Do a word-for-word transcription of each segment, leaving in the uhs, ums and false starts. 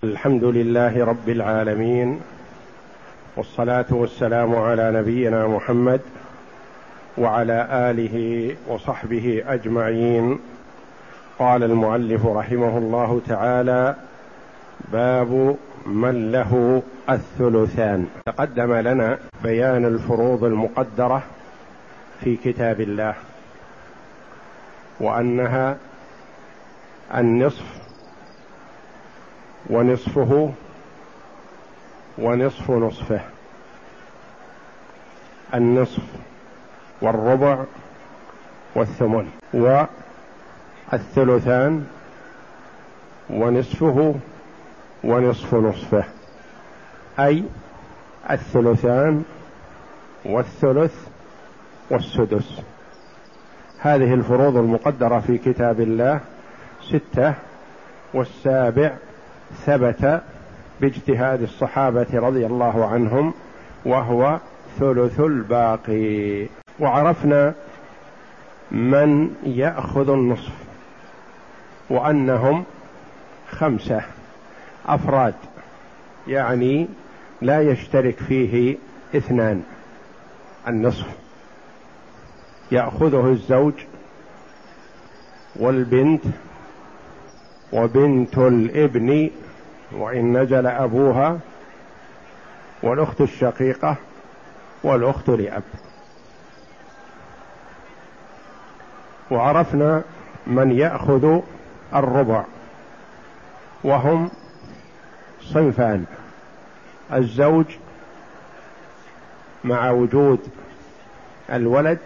الحمد لله رب العالمين، والصلاة والسلام على نبينا محمد وعلى آله وصحبه أجمعين. قال المؤلف رحمه الله تعالى: باب من له الثلثان. تقدم لنا بيان الفروض المقدرة في كتاب الله، وأنها النصف ونصفه ونصف نصفه، النصف والربع والثمن، والثلثان ونصفه ونصف نصفه، أي الثلثان والثلث والسدس. هذه الفروض المقدرة في كتاب الله ستة، والسابع ثبت باجتهاد الصحابة رضي الله عنهم، وهو ثلث الباقي. وعرفنا من يأخذ النصف، وأنهم خمسة أفراد، يعني لا يشترك فيه اثنان. النصف يأخذه الزوج والبنت وبنت الابن وإن نزل أبوها، والأخت الشقيقة، والأخت لأب. وعرفنا من يأخذ الربع، وهم صنفان: الزوج مع وجود الولد،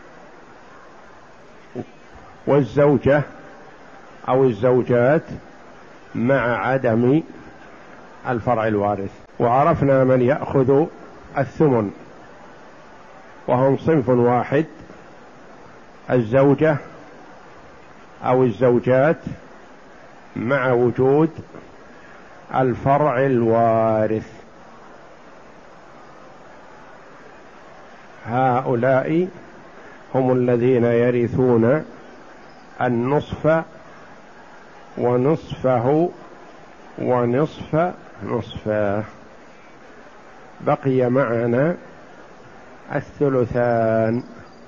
والزوجة أو الزوجات مع عدم الفرع الوارث. وعرفنا من يأخذ الثمن، وهم صنف واحد: الزوجة أو الزوجات مع وجود الفرع الوارث. هؤلاء هم الذين يرثون النصف ونصفه ونصف نصفه. بقي معنا الثلثان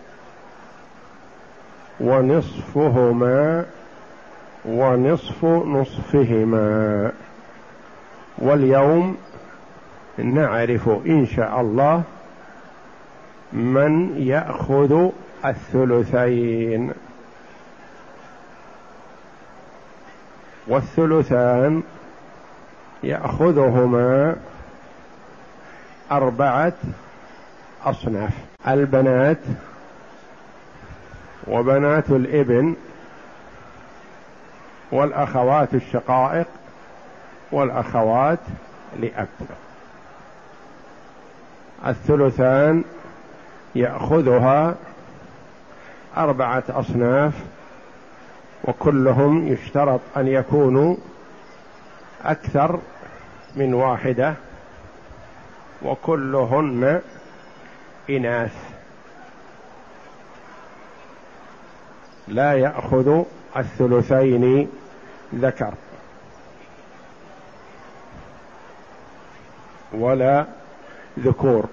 ونصفهما ونصف نصفهما، واليوم نعرف إن شاء الله من يأخذ الثلثين. والثلثان يأخذهما أربعة أصناف: البنات وبنات الابن والأخوات الشقائق والأخوات لأب. الثلثان يأخذها أربعة أصناف، وكلهم يشترط أن يكونوا أكثر من واحدة، وكلهن إناث. لا يأخذ الثلثين ذكر ولا ذكور،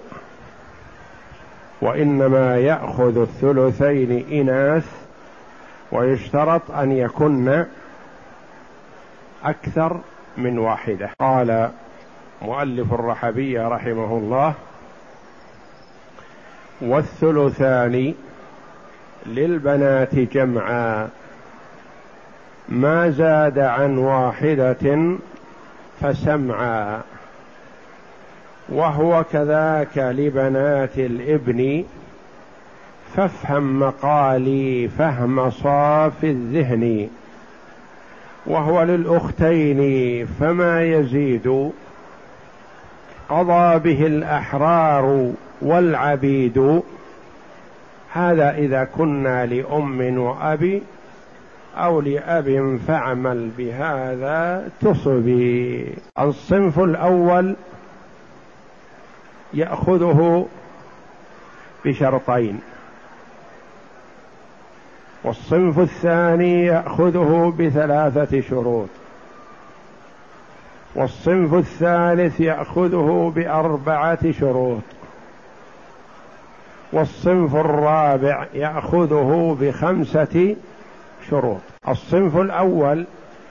وإنما يأخذ الثلثين إناث، ويشترط أن يكن أكثر من واحدة. قال مؤلف الرحبية رحمه الله: والثلثان للبنات جمعا ما زاد عن واحدة فسمعا، وهو كذاك لبنات الابن، فافهم مقالي فهم صاف الذهن، وهو للأختين فما يزيد، قضى به الأحرار والعبيد. هذا إذا كنا لأم وأبي، أو لأب فاعمل بهذا تصبي. الصنف الأول يأخذه بشرطين، والصنف الثاني يأخذه بثلاثة شروط. والصنف الثالث يأخذه بأربعة شروط، والصنف الرابع يأخذه بخمسة شروط. الصنف الأول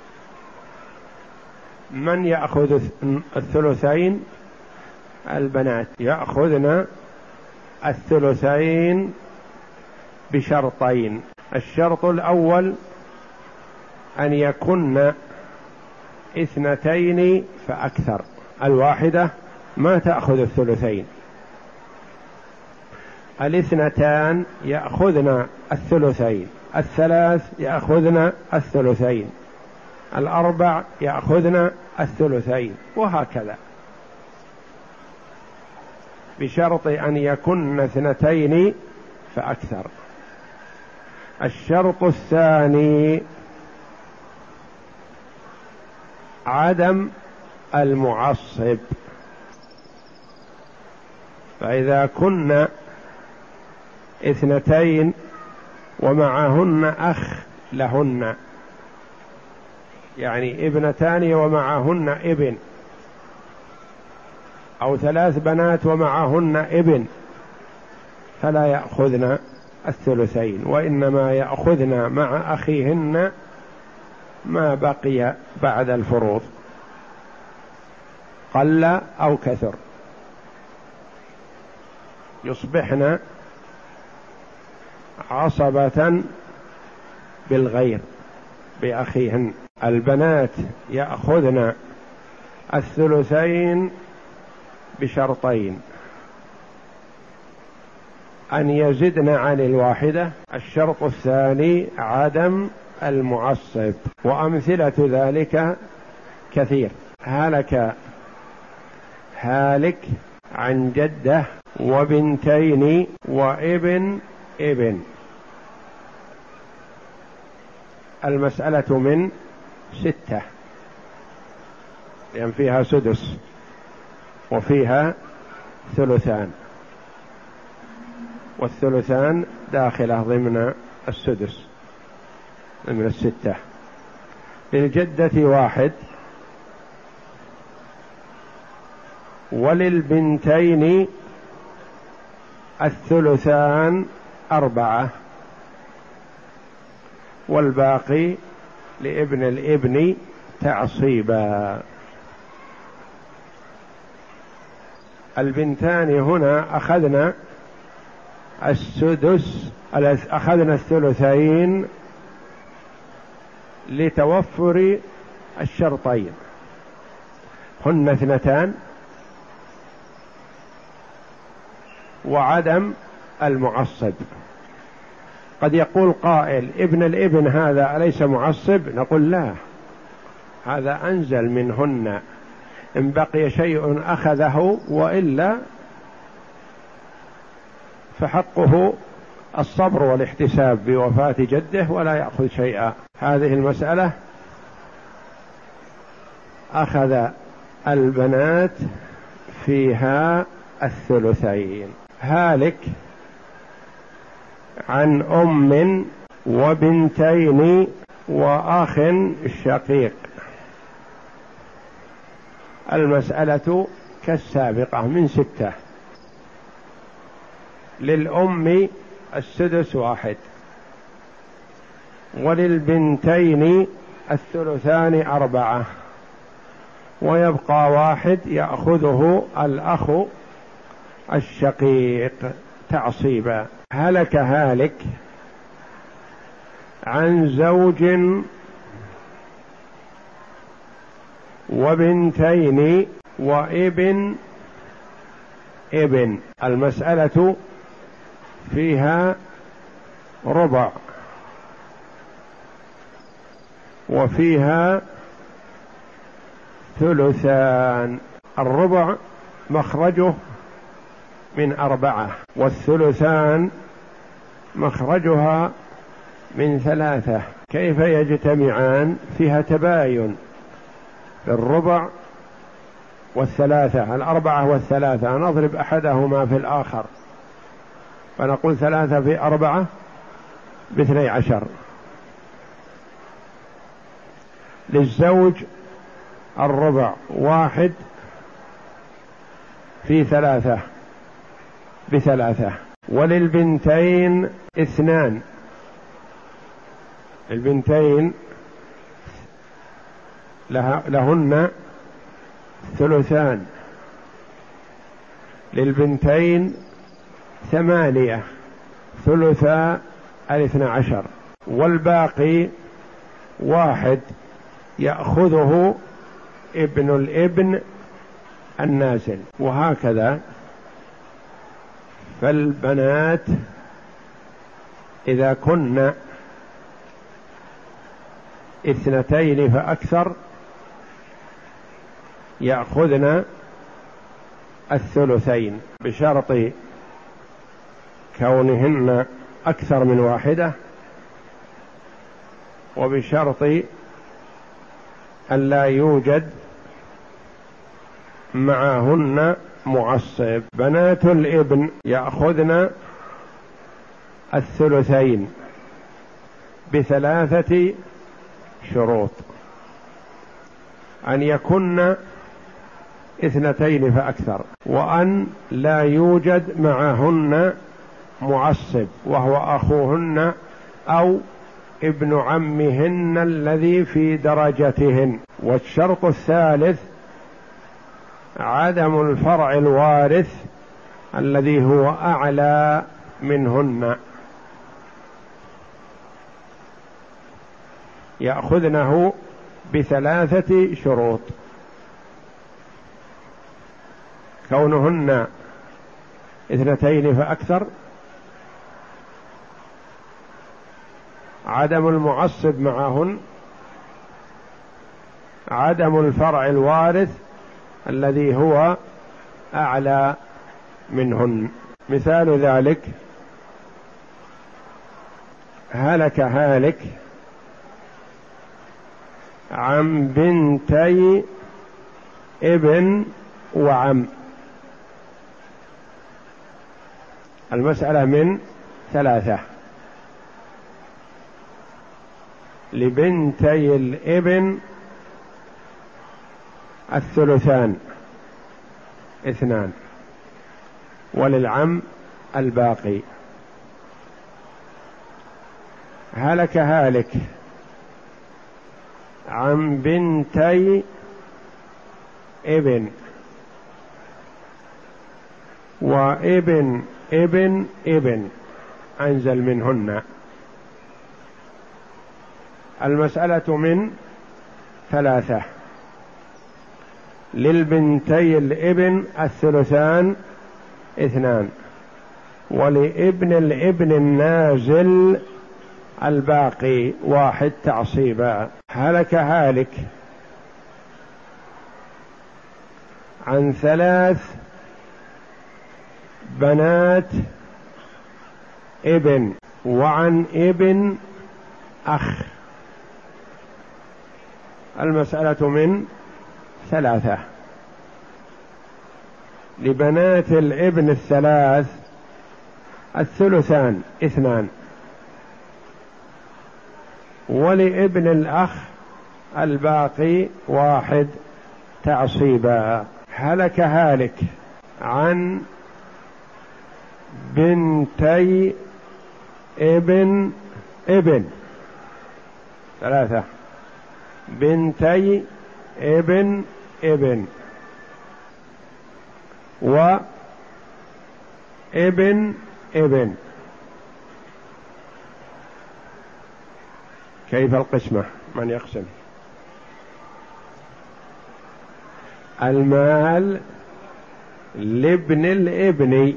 من يأخذ الثلثين؟ البنات يأخذن الثلثين بشرطين. الشرط الأول أن يكن اثنتين فأكثر، الواحدة ما تأخذ الثلثين، الاثنتان يأخذن الثلثين، الثلاث يأخذن الثلثين، الأربع يأخذن الثلثين، وهكذا، بشرط أن يكن اثنتين فأكثر. الشرط الثاني عدم المعصب، فإذا كن اثنتين ومعهن أخ لهن، يعني ابنتان ومعهن ابن، أو ثلاث بنات ومعهن ابن، فلا يأخذن الثلثين، وإنما يأخذن مع أخيهن ما بقي بعد الفروض قل أو كثر، يصبحن عصبة بالغير بأخيهن. البنات يأخذن الثلثين بشرطين: أن يزدن عن الواحدة، الشرط الثاني عدم المعصب، وأمثلة ذلك كثير. هلك هالك عن جدة وبنتين وابن ابن، المسألة من ستة، لأن فيها سدس وفيها ثلثان، والثلثان داخلة ضمن السدس من الستة. للجدة واحد، وللبنتين الثلثان أربعة، والباقي لابن الابن تعصيبا. البنتان هنا أخذنا السدس، أخذنا الثلثين لتوفر الشرطين، هن اثنتان وعدم المعصب. قد يقول قائل: ابن الابن هذا أليس معصب؟ نقول لا، هذا أنزل منهن، إن بقي شيء أخذه، وإلا فحقه الصبر والاحتساب بوفاة جده ولا يأخذ شيئا. هذه المسألة أخذ البنات فيها الثلثين. هالك عن أم وبنتين وأخ شقيق، المسألة كالسابقة من ستة. للأم السدس واحد، وللبنتين الثلثان أربعة، ويبقى واحد يأخذه الأخ الشقيق تعصيبا. هلك هالك عن زوج وبنتين وابن ابن، المسألة فيها ربع وفيها ثلثان. الربع مخرجه من أربعة، والثلثان مخرجها من ثلاثة، كيف يجتمعان؟ فيها تباين في الربع والثلاثة، الأربعة والثلاثة، نضرب أحدهما في الآخر فنقول ثلاثة في أربعة باثني عشر. للزوج الربع واحد في ثلاثة بثلاثة. وللبنتين اثنان، البنتين لهن ثلثان، للبنتين ثمانية ثلثا الاثنى عشر، والباقي واحد يأخذه ابن الابن النازل. وهكذا فالبنات إذا كن اثنتين فأكثر يأخذن الثلثين بشرط كونهن أكثر من واحدة، وبشرط أن لا يوجد معهن معصب. بنات الابن يأخذن الثلثين بثلاثة شروط: أن يكن اثنتين فأكثر، وأن لا يوجد معهن معصب وهو أخوهن أو ابن عمهن الذي في درجتهن. والشرط الثالث عدم الفرع الوارث الذي هو أعلى منهن، يأخذنه بثلاثة شروط: كونهن اثنتين فأكثر، عدم المعصب معهن، عدم الفرع الوارث الذي هو أعلى منهن. مثال ذلك: هلك هالك عن بنتي ابن وعم. المسألة من ثلاثة: لبنتي الابن الثلثان اثنان، وللعم الباقي. هلك هالك عن بنتي ابن وابن ابن ابن أنزل منهن. المسألة من ثلاثة: للبنتي الابن الثلثان اثنان، ولابن الابن النازل الباقي واحد تعصيبا. هلك هالك عن ثلاث بنات ابن وعن ابن أخ. المسألة من ثلاثة: لبنات الابن الثلاث الثلثان اثنان، ولابن الأخ الباقي واحد تعصيبا. هلك هالك عن بنتي ابن ابن ثلاثة، بنتي ابن ابن وابن ابن. كيف القسمة؟ من يقسم؟ المال لابن الابن،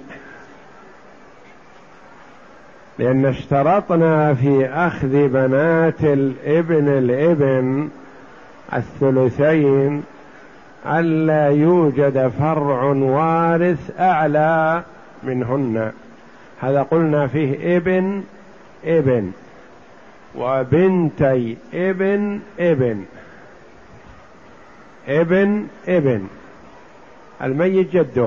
لأن اشترطنا في أخذ بنات الابن الابن الثلثين ألا يوجد فرع وارث أعلى منهن. هذا قلنا فيه ابن ابن وبنتي ابن ابن ابن ابن الميت جده،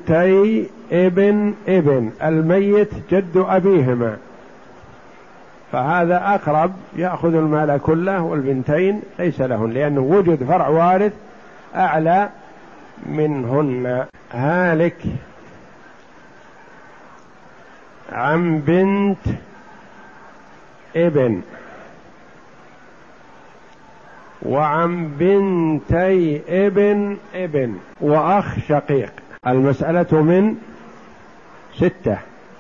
بنتي ابن ابن الميت جد أبيهما، فهذا أقرب يأخذ المال كله، والبنتين ليس لهن، لأنه وجد فرع وارث أعلى منهن. هالك عن بنت ابن وعن بنتي ابن ابن وأخ شقيق. المسألة من ستة.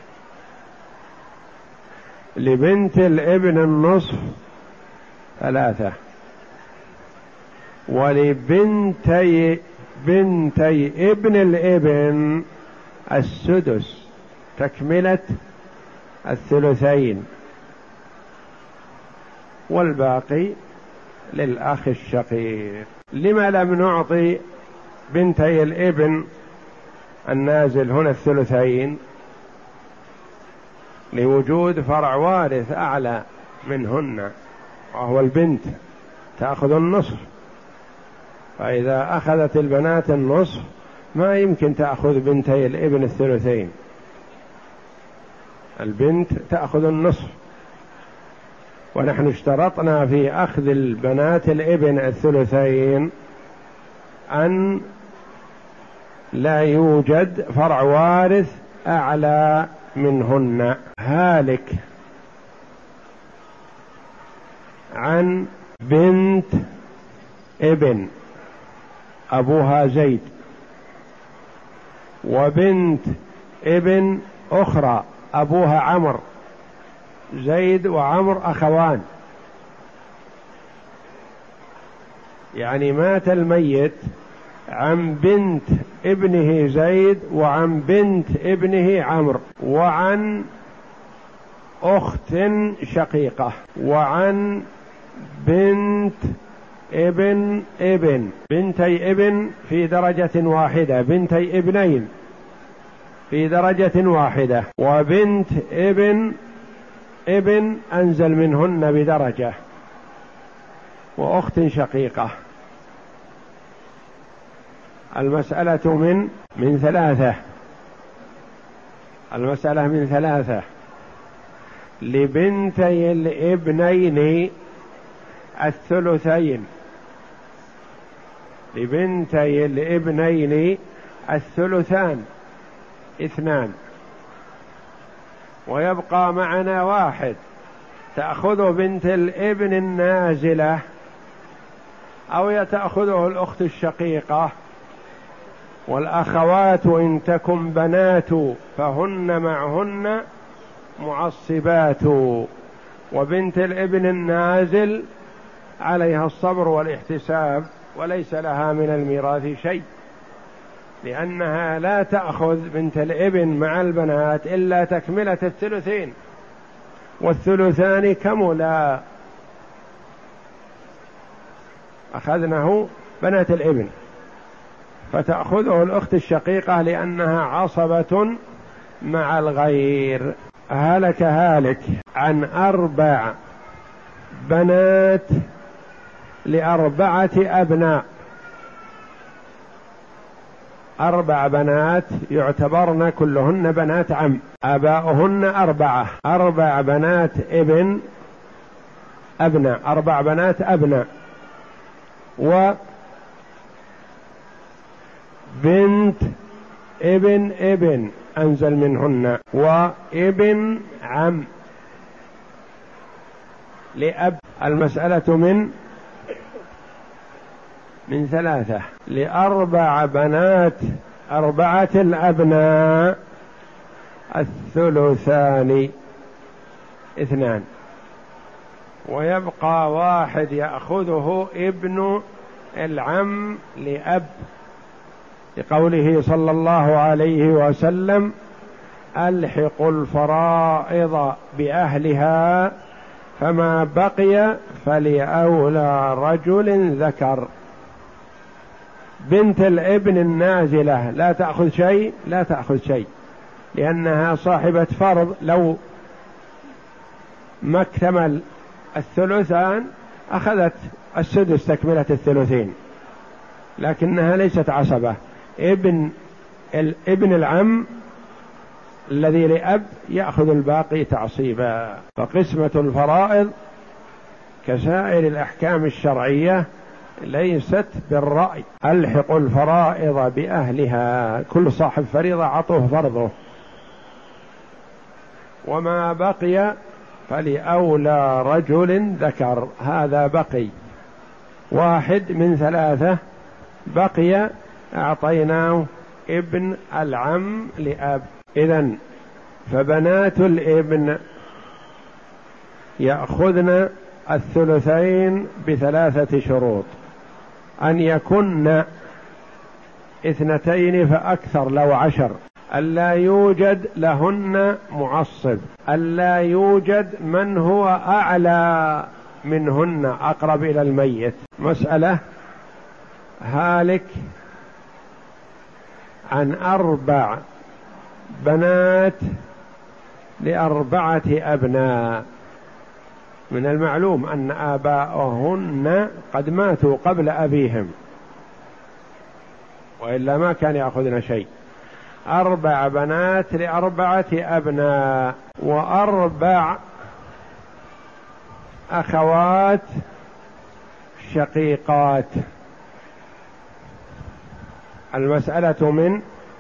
لبنت الابن النصف ثلاثة، ولبنتي بنتي ابن الابن السدس تكملة الثلثين، والباقي للأخ الشقيق. لما لم نعطي بنتي الابن النازل هنا الثلثين؟ لوجود فرع وارث أعلى منهن وهو البنت تأخذ النصف، فإذا أخذت البنات النصف ما يمكن تأخذ بنتي الابن الثلثين، البنت تأخذ النصف. ونحن اشترطنا في أخذ البنات الابن الثلثين أن لا يوجد فرع وارث أعلى منهن. هالك عن بنت ابن أبوها زيد، وبنت ابن أخرى أبوها عمرو، زيد وعمرو أخوان، يعني مات الميت عن بنت ابنه زيد وعن بنت ابنه عمرو وعن أخت شقيقة وعن بنت ابن ابن. بنتي ابن في درجة واحدة، بنتي ابنين في درجة واحدة، وبنت ابن ابن أنزل منهن بدرجة، وأخت شقيقة. المسألة من من ثلاثة. المسألة من ثلاثة. لبنتي الابنين الثلثين، لبنتي الابنين الثلثان اثنان، ويبقى معنا واحد تأخذ بنت الابن النازلة أو تأخذه الأخت الشقيقة، والأخوات إن تكن بنات فهن معهن معصبات، وبنت الابن النازل عليها الصبر والاحتساب وليس لها من الميراث شيء، لأنها لا تأخذ بنت الابن مع البنات إلا تكملة الثلثين، والثلثان كملا، أخذناه بنات الابن، فتأخذه الأخت الشقيقة لأنها عصبة مع الغير. هلك هالك عن أربع بنات لأربعة أبناء، أربع بنات يعتبرن كلهن بنات عم، آباؤهن أربعة، أربع بنات ابن أبناء، أربع بنات أبناء، وبنت ابن ابن أنزل منهن، وابن عم لأب. المسألة من من ثلاثة. لأربع بنات أربعة الأبناء الثلثان اثنان، ويبقى واحد يأخذه ابن العم لأب، لقوله صلى الله عليه وسلم: ألحقوا الفرائض بأهلها فما بقي فلأولى رجل ذكر. بنت الابن النازلة لا تأخذ شيء، لا تأخذ شيء لأنها صاحبة فرض، لو ما اكتمل الثلثان أخذت السدس تكملة الثلثين، لكنها ليست عصبة. ابن ابن العم الذي لأب يأخذ الباقي تعصيبا. فقسمة الفرائض كسائر الأحكام الشرعية ليست بالرأي، ألحق الفرائض بأهلها، كل صاحب فريضة عطوه فرضه، وما بقي فلأولى رجل ذكر. هذا بقي واحد من ثلاثة، بقي أعطيناه ابن العم لأب. إذن فبنات الابن يأخذن الثلثين بثلاثة شروط: أن يكن اثنتين فأكثر لو عشر، ألا يوجد لهن معصب، ألا يوجد من هو أعلى منهن أقرب إلى الميت. مسألة: هالك عن أربع بنات لأربعة أبناء، من المعلوم أن آباءهن قد ماتوا قبل أبيهم وإلا ما كان يأخذن شيء. أربع بنات لأربعة أبناء وأربع أخوات شقيقات. المسألة من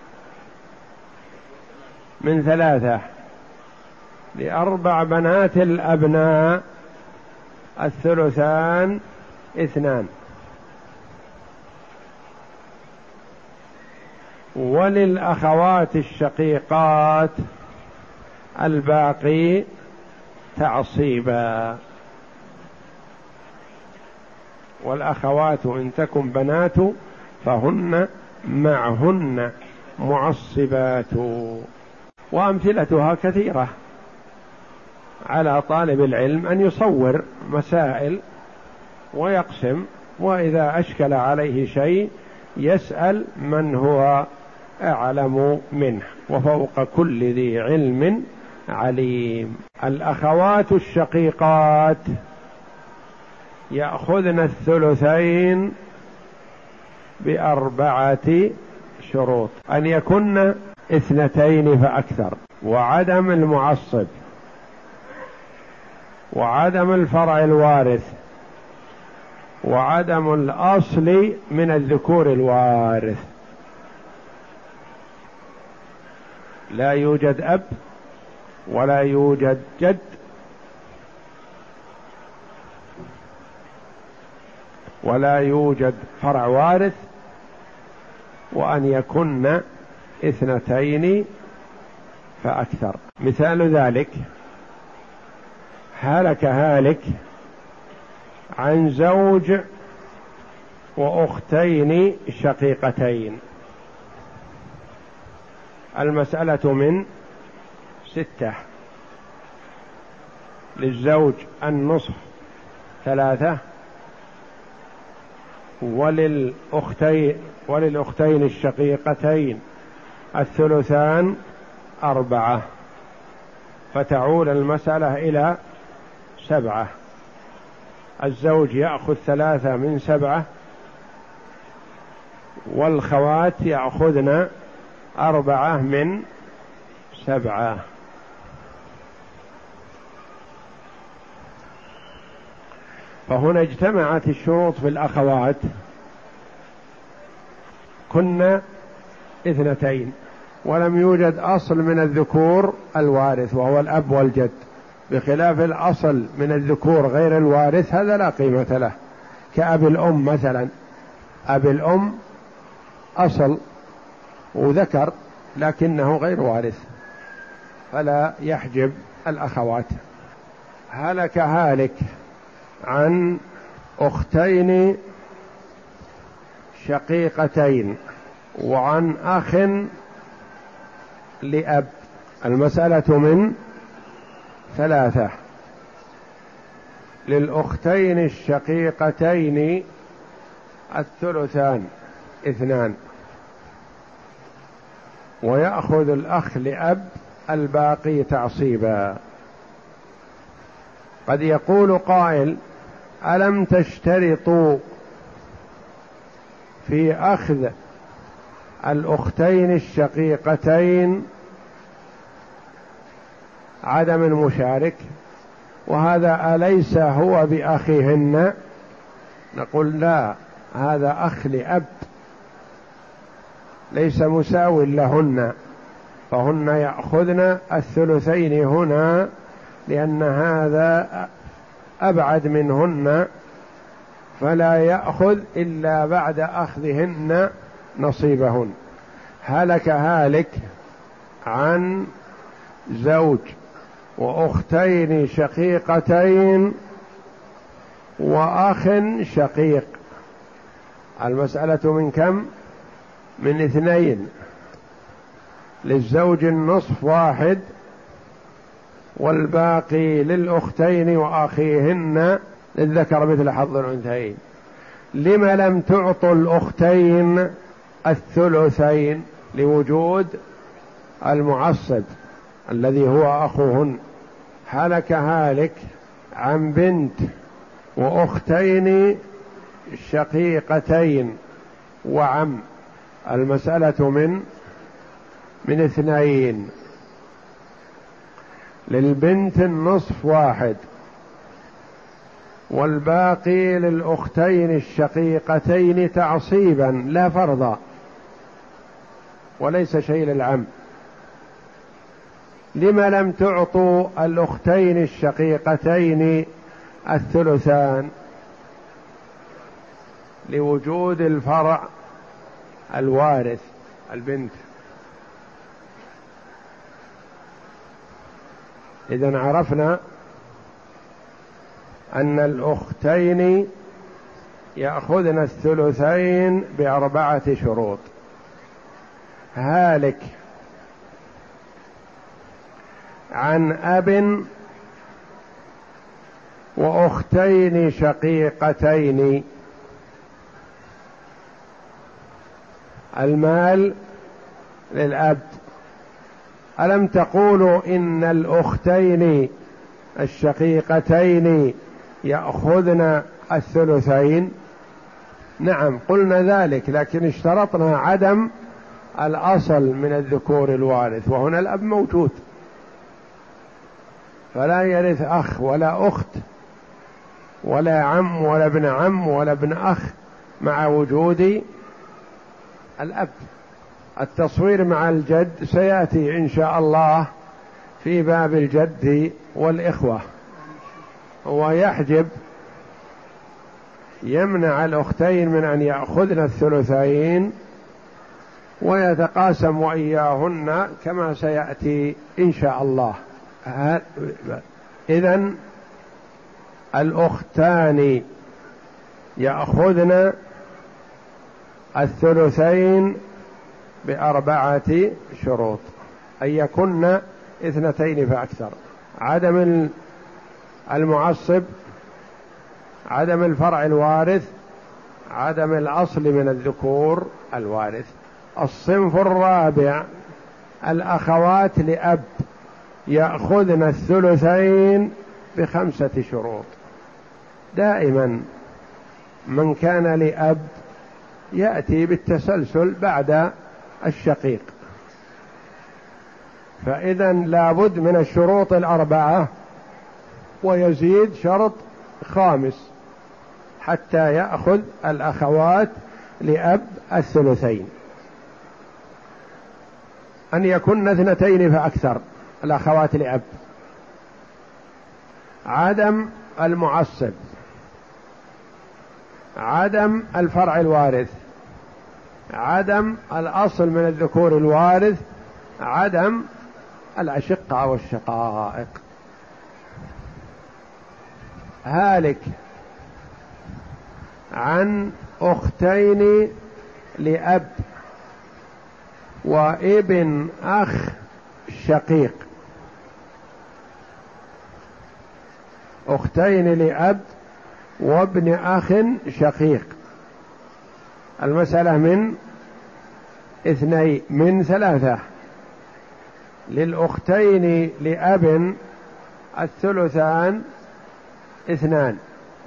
من ثلاثة: لأربع بنات الأبناء الثلثان اثنان، وللأخوات الشقيقات الباقي تعصيبا. والأخوات إن تكن بنات فهن معهن معصبات. وأمثلتها كثيرة، على طالب العلم أن يصور مسائل ويقسم، وإذا أشكل عليه شيء يسأل من هو أعلم منه، وفوق كل ذي علم عليم. الأخوات الشقيقات يأخذن الثلثين بأربعة شروط: أن يكن اثنتين فأكثر، وعدم المعصب، وعدم الفرع الوارث، وعدم الأصل من الذكور الوارث. لا يوجد أب ولا يوجد جد ولا يوجد فرع وارث، وأن يكن اثنتين فأكثر. مثال ذلك: هلك هالك عن زوج وأختين شقيقتين. المسألة من ستة: للزوج النصف ثلاثة، وللأختين وللأختين الشقيقتين الثلثان أربعة، فتعود المسألة إلى سبعة. الزوج يأخذ ثلاثة من سبعة، والخوات يأخذن أربعة من سبعة. فهنا اجتمعت الشروط في الأخوات، كنا اثنتين، ولم يوجد أصل من الذكور الوارث وهو الأب والجد، بخلاف الأصل من الذكور غير الوارث هذا لا قيمة له، كأب الأم مثلا. أب الأم أصل وذكر لكنه غير وارث، فلا يحجب الأخوات. هلك هالك عن أختين شقيقتين وعن أخ لأب. المسألة من ثلاثة: للأختين الشقيقتين الثلثان اثنان، ويأخذ الأخ لأب الباقي تعصيبا. قد يقول قائل: ألم تشترطوا في أخذ الأختين الشقيقتين عدم المشارك، وهذا أليس هو بأخيهن؟ نقول لا، هذا أخ لأب ليس مساو لهن، فهن يأخذن الثلثين هنا، لأن هذا أبعد منهن، فلا يأخذ إلا بعد أخذهن نصيبهن. هلك هالك عن زوج وأختين شقيقتين وأخ شقيق. المسألة من كم؟ من اثنين. للزوج النصف واحد، والباقي للأختين وأخيهن للذكر مثل حظ الأنثيين. لم لم تعطوا الأختين الثلثين؟ لوجود المعصب الذي هو أخوهن. هلك هالك عن بنت وأختين شقيقتين وعم. المسألة من من اثنين. للبنت النصف واحد، والباقي للأختين الشقيقتين تعصيبا لا فرضا، وليس شيء للعم. لم لم تعطوا الأختين الشقيقتين الثلثان؟ لوجود الفرع الوارث البنت. إذن عرفنا أن الأختين يأخذن الثلثين بأربعة شروط. هالك عن أب وأختين شقيقتين، المال للأب. ألم تقولوا إن الأختين الشقيقتين يأخذن الثلثين؟ نعم قلنا ذلك، لكن اشترطنا عدم الأصل من الذكور الوارث، وهنا الأب موجود، فلا يرث أخ ولا أخت ولا عم ولا ابن عم ولا ابن أخ مع وجود الأب. التصوير مع الجد سيأتي إن شاء الله في باب الجد والإخوة. هو يحجب، يمنع الأختين من أن يأخذن الثلثين، ويتقاسم وإياهن كما سيأتي إن شاء الله. إذن الأختان يأخذن الثلثين بأربعة شروط، أن يكن اثنتين فأكثر، عدم المعصب، عدم الفرع الوارث، عدم الأصل من الذكور الوارث. الصنف الرابع الأخوات لأب يأخذن الثلثين بخمسة شروط. دائما من كان لأب يأتي بالتسلسل بعد الشقيق، فإذا لابد من الشروط الأربعة، ويزيد شرط خامس حتى يأخذ الأخوات لأب الثلثين، أن يكن اثنتين فأكثر الأخوات لأب، عدم المعصب، عدم الفرع الوارث، عدم الأصل من الذكور الوارث، عدم الأشقة والشقائق. هالك عن أختين لأب وابن أخ شقيق. أختين لأب وابن أخ شقيق. المسألة من اثنين من ثلاثة. للأختين لأب الثلثان اثنان،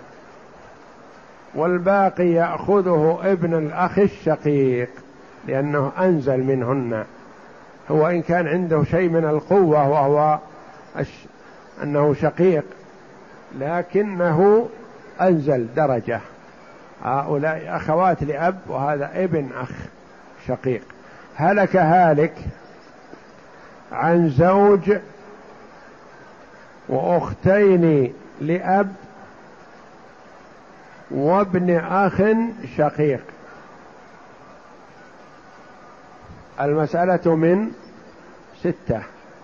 والباقي يأخذه ابن الأخ الشقيق لأنه أنزل منهن. هو إن كان عنده شيء من القوة وهو أنه شقيق لكنه أنزل درجة، هؤلاء أخوات لأب وهذا ابن أخ شقيق. هلك هالك عن زوج وأختين لأب وابن أخ شقيق. المسألة من ستة،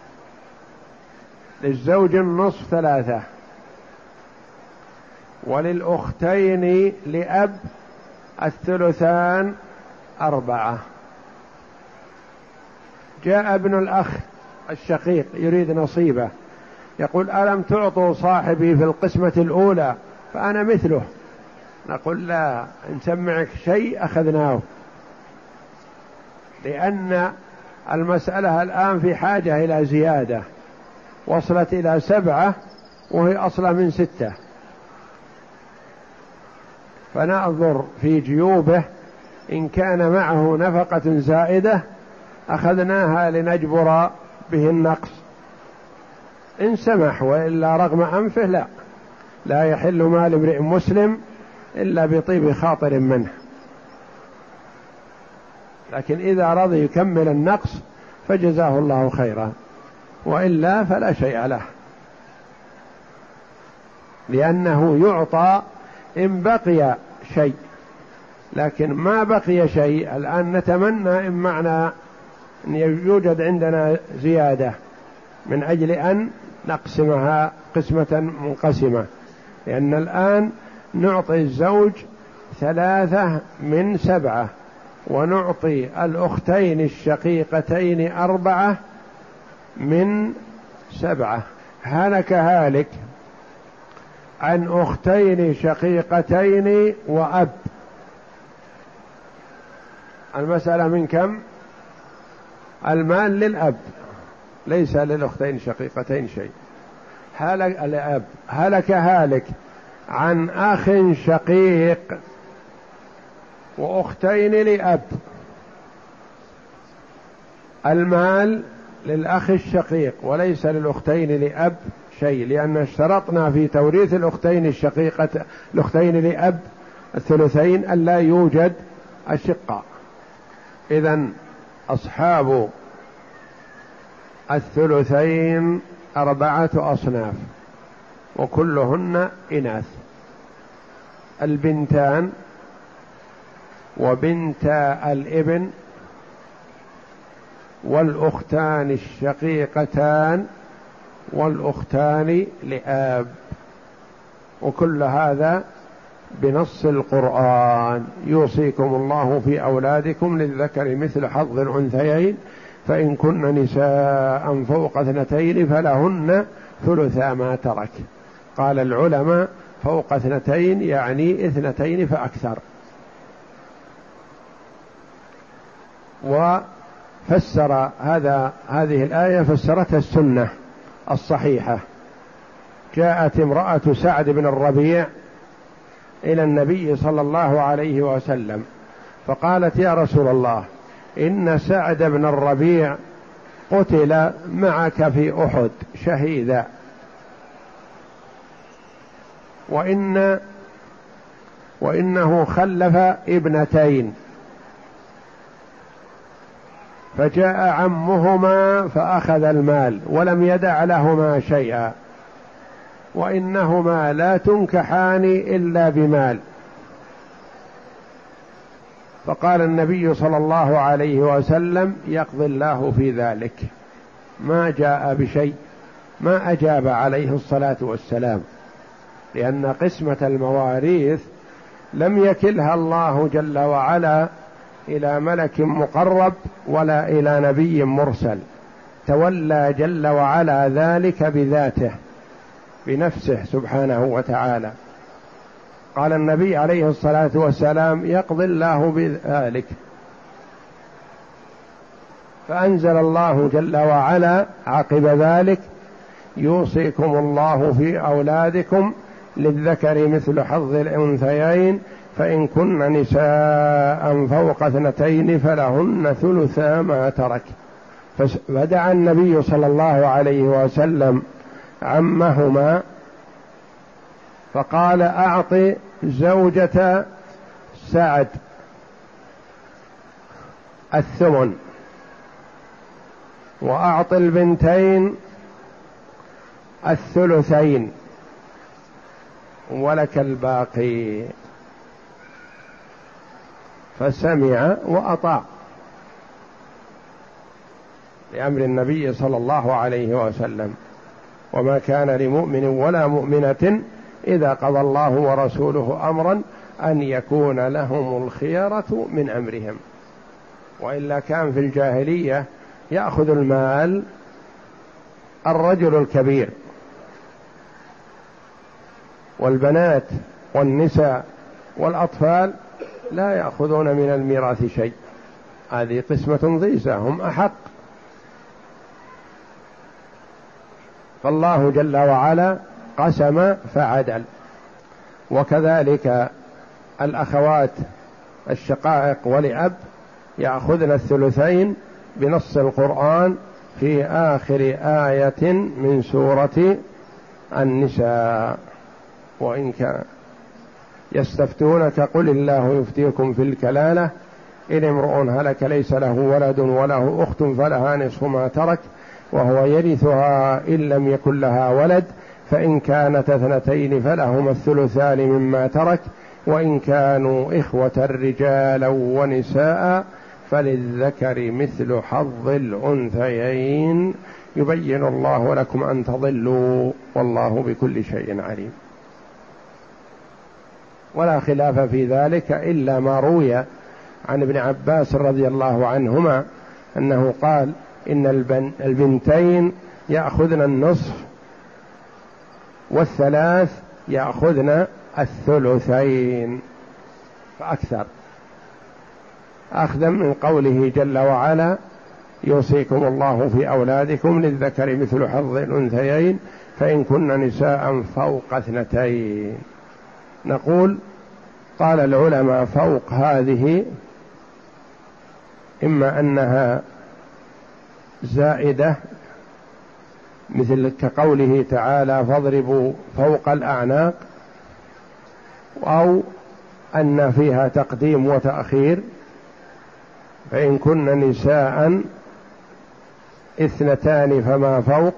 للزوج النصف ثلاثة، وللأختين لأب الثلثان أربعة. جاء ابن الأخ الشقيق يريد نصيبه، يقول ألم تعطوا صاحبي في القسمة الأولى فأنا مثله؟ نقول لا، نسمعك شيء أخذناه، لأن المسألة الآن في حاجة إلى زيادة، وصلت إلى سبعة وهي أصلا من ستة، فننظر في جيوبه إن كان معه نفقة زائدة أخذناها لنجبر به النقص، إن سمح، وإلا رغم أنفه لا لا يحل مال امرئ مسلم إلا بطيب خاطر منه، لكن إذا رضي يكمل النقص فجزاه الله خيرا، وإلا فلا شيء له، لأنه يعطى إن بقي شيء، لكن ما بقي شيء الآن نتمنى إن معنا أن يوجد عندنا زيادة من أجل أن نقسمها قسمة منقسمة، لأن الآن نعطي الزوج ثلاثة من سبعة، ونعطي الأختين الشقيقتين أربعة من سبعة. هلك هالك عن أختين شقيقتين وأب. المسألة من كم؟ المال للأب، ليس للأختين شقيقتين شيء. هلك الأب. هلك هالك عن أخ شقيق وأختين لأب، المال للأخ الشقيق وليس للأختين لأب شيء، لأن اشترطنا في توريث الأختين الشقيقة الأختين لأب الثلثين أن لا يوجد الشقة. إذن أصحاب الثلثين أربعة أصناف وكلهن إناث: البنتان وبنتا الابن والأختان الشقيقتان والأختان لآب، وكل هذا بنص القرآن: يوصيكم الله في أولادكم للذكر مثل حظ الأنثيين فإن كن نساء فوق اثنتين فلهن ثلثا ما ترك. قال العلماء فوق اثنتين يعني اثنتين فأكثر. وفسر هذا هذه الآية فسرتها السنة الصحيحة. جاءت امرأة سعد بن الربيع إلى النبي صلى الله عليه وسلم فقالت: يا رسول الله، إن سعد بن الربيع قتل معك في أحد شهيدا، وإن وإنه خلف ابنتين، فجاء عمهما فأخذ المال ولم يدع لهما شيئا، وإنهما لا تنكحان إلا بمال. فقال النبي صلى الله عليه وسلم: يقضي الله في ذلك. ما جاء بشيء، ما أجاب عليه الصلاة والسلام، لأن قسمة المواريث لم يكلها الله جل وعلا إلى ملك مقرب ولا إلى نبي مرسل، تولى جل وعلا ذلك بذاته بنفسه سبحانه وتعالى. قال النبي عليه الصلاة والسلام: يقضي الله بذلك. فأنزل الله جل وعلا عقب ذلك: يوصيكم الله في أولادكم للذكر مثل حظ الأنثيين فإن كن نساء فوق اثنتين فلهن ثلثا ما ترك. فدعا النبي صلى الله عليه وسلم عمهما فقال أعط زوجة سعد الثمن وأعط البنتين الثلثين ولك الباقي، فسمع وأطاع لأمر النبي صلى الله عليه وسلم. وما كان لمؤمن ولا مؤمنة إذا قضى الله ورسوله أمرا أن يكون لهم الخيرة من أمرهم، وإلا كان في الجاهلية يأخذ المال الرجل الكبير، والبنات والنساء والأطفال لا يأخذون من الميراث شيء. هذه قسمة ضيزة، هم أحق. فالله جل وعلا قسم فعدل. وكذلك الأخوات الشقائق ولأب يأخذن الثلثين بنص القرآن في آخر آية من سورة النساء. وإن كان يستفتونك قل الله يفتيكم في الكلالة إن امرؤ هلك ليس له ولد وله أخت فلها نصف ما ترك وهو يرثها إن لم يكن لها ولد فإن كانت اثنتين فلهما الثلثان مما ترك وإن كانوا إخوة رجالا ونساء فللذكر مثل حظ الأنثيين يبين الله لكم أن تضلوا والله بكل شيء عليم. ولا خلاف في ذلك إلا ما روي عن ابن عباس رضي الله عنهما أنه قال إن البنتين يأخذن النصف والثلاث يأخذن الثلثين فأكثر، أخذا من قوله جل وعلا يوصيكم الله في أولادكم للذكر مثل حظ الأنثيين فإن كن نساء فوق اثنتين. نقول قال العلماء فوق هذه إما أنها زائدة مثل كقوله تعالى فاضربوا فوق الأعناق، أو أن فيها تقديم وتأخير فإن كن نساء اثنتان فما فوق،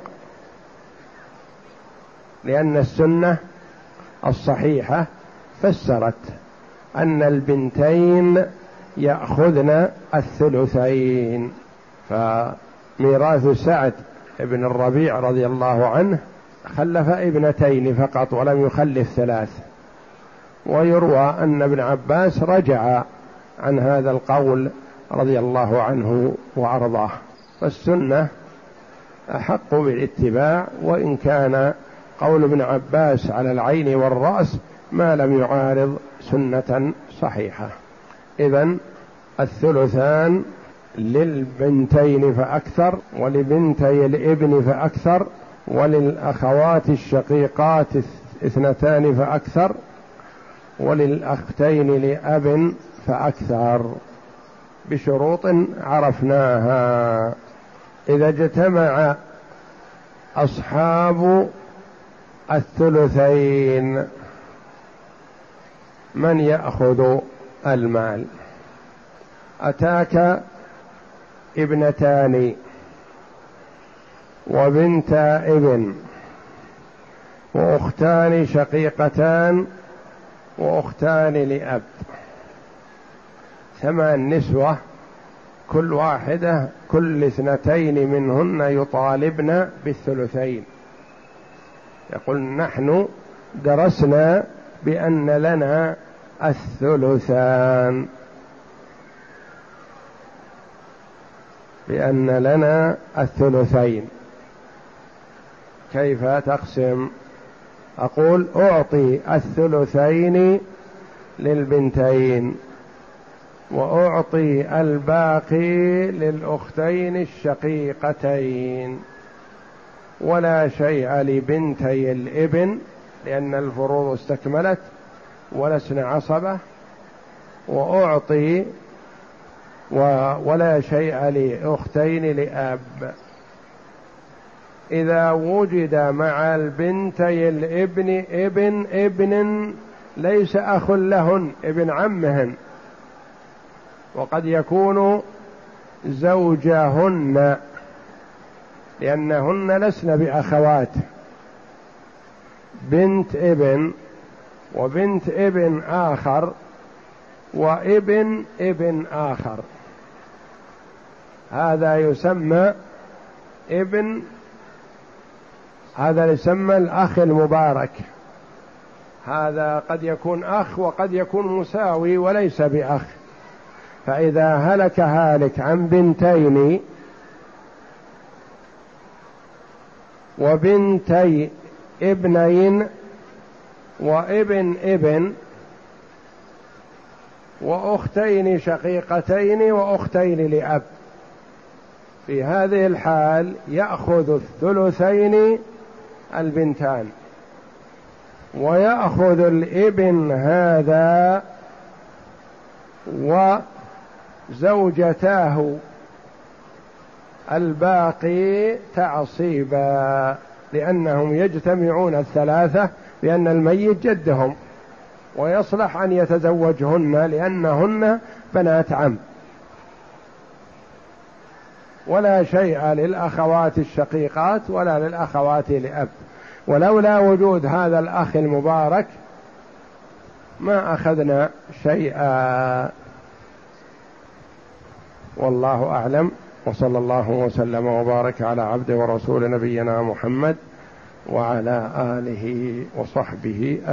لأن السنة الصحيحة فسرت أن البنتين يأخذن الثلثين. فميراث سعد ابن الربيع رضي الله عنه خلف ابنتين فقط ولم يخلف ثلاث، ويروى أن ابن عباس رجع عن هذا القول رضي الله عنه وأرضاه. فالسنة أحق بالاتباع، وإن كان قول ابن عباس على العين والرأس ما لم يعارض سنة صحيحة. إذن الثلثان للبنتين فأكثر، ولبنتي الابن فأكثر، وللأخوات الشقيقات اثنتان فأكثر، وللأختين لأب فأكثر بشروط عرفناها. إذا اجتمع أصحاب الثلثين من يأخذ المال؟ أتاك ابنتان وبنتا ابن وأختان شقيقتان وأختان لأب، ثمان نسوة، كل واحدة كل اثنتين منهن يطالبن بالثلثين. يقول نحن درسنا بأن لنا الثلثان، بأن لنا الثلثين، كيف تقسم؟ أقول أعطي الثلثين للبنتين وأعطي الباقي للأختين الشقيقتين، ولا شيء لبنتي الابن لأن الفروض استكملت ولسن عصبة، وأعطي ولا شيء لأختين لأب. إذا وجد مع البنتي الابن ابن ابن ليس أخ لهن، ابن عمهن، وقد يكون زوجهن لأنهن لسن بأخوات، بنت ابن وبنت ابن آخر وابن ابن آخر، هذا يسمى ابن، هذا يسمى الأخ المبارك، هذا قد يكون أخ وقد يكون مساوي وليس بأخ. فإذا هلك هالك عن بنتين وبنتي ابنين وابن ابن وأختين شقيقتين وأختين لأب، في هذه الحال يأخذ الثلثين البنتان، ويأخذ الابن هذا وزوجتاه الباقي تعصيبا، لأنهم يجتمعون الثلاثة بأن الميت جدهم، ويصلح أن يتزوجهن لأنهن بنات عم، ولا شيء للأخوات الشقيقات ولا للأخوات لأب. ولولا وجود هذا الأخ المبارك ما أخذنا شيئا. والله أعلم، وصلى الله وسلم وبارك على عبده ورسول نبينا محمد وعلى آله وصحبه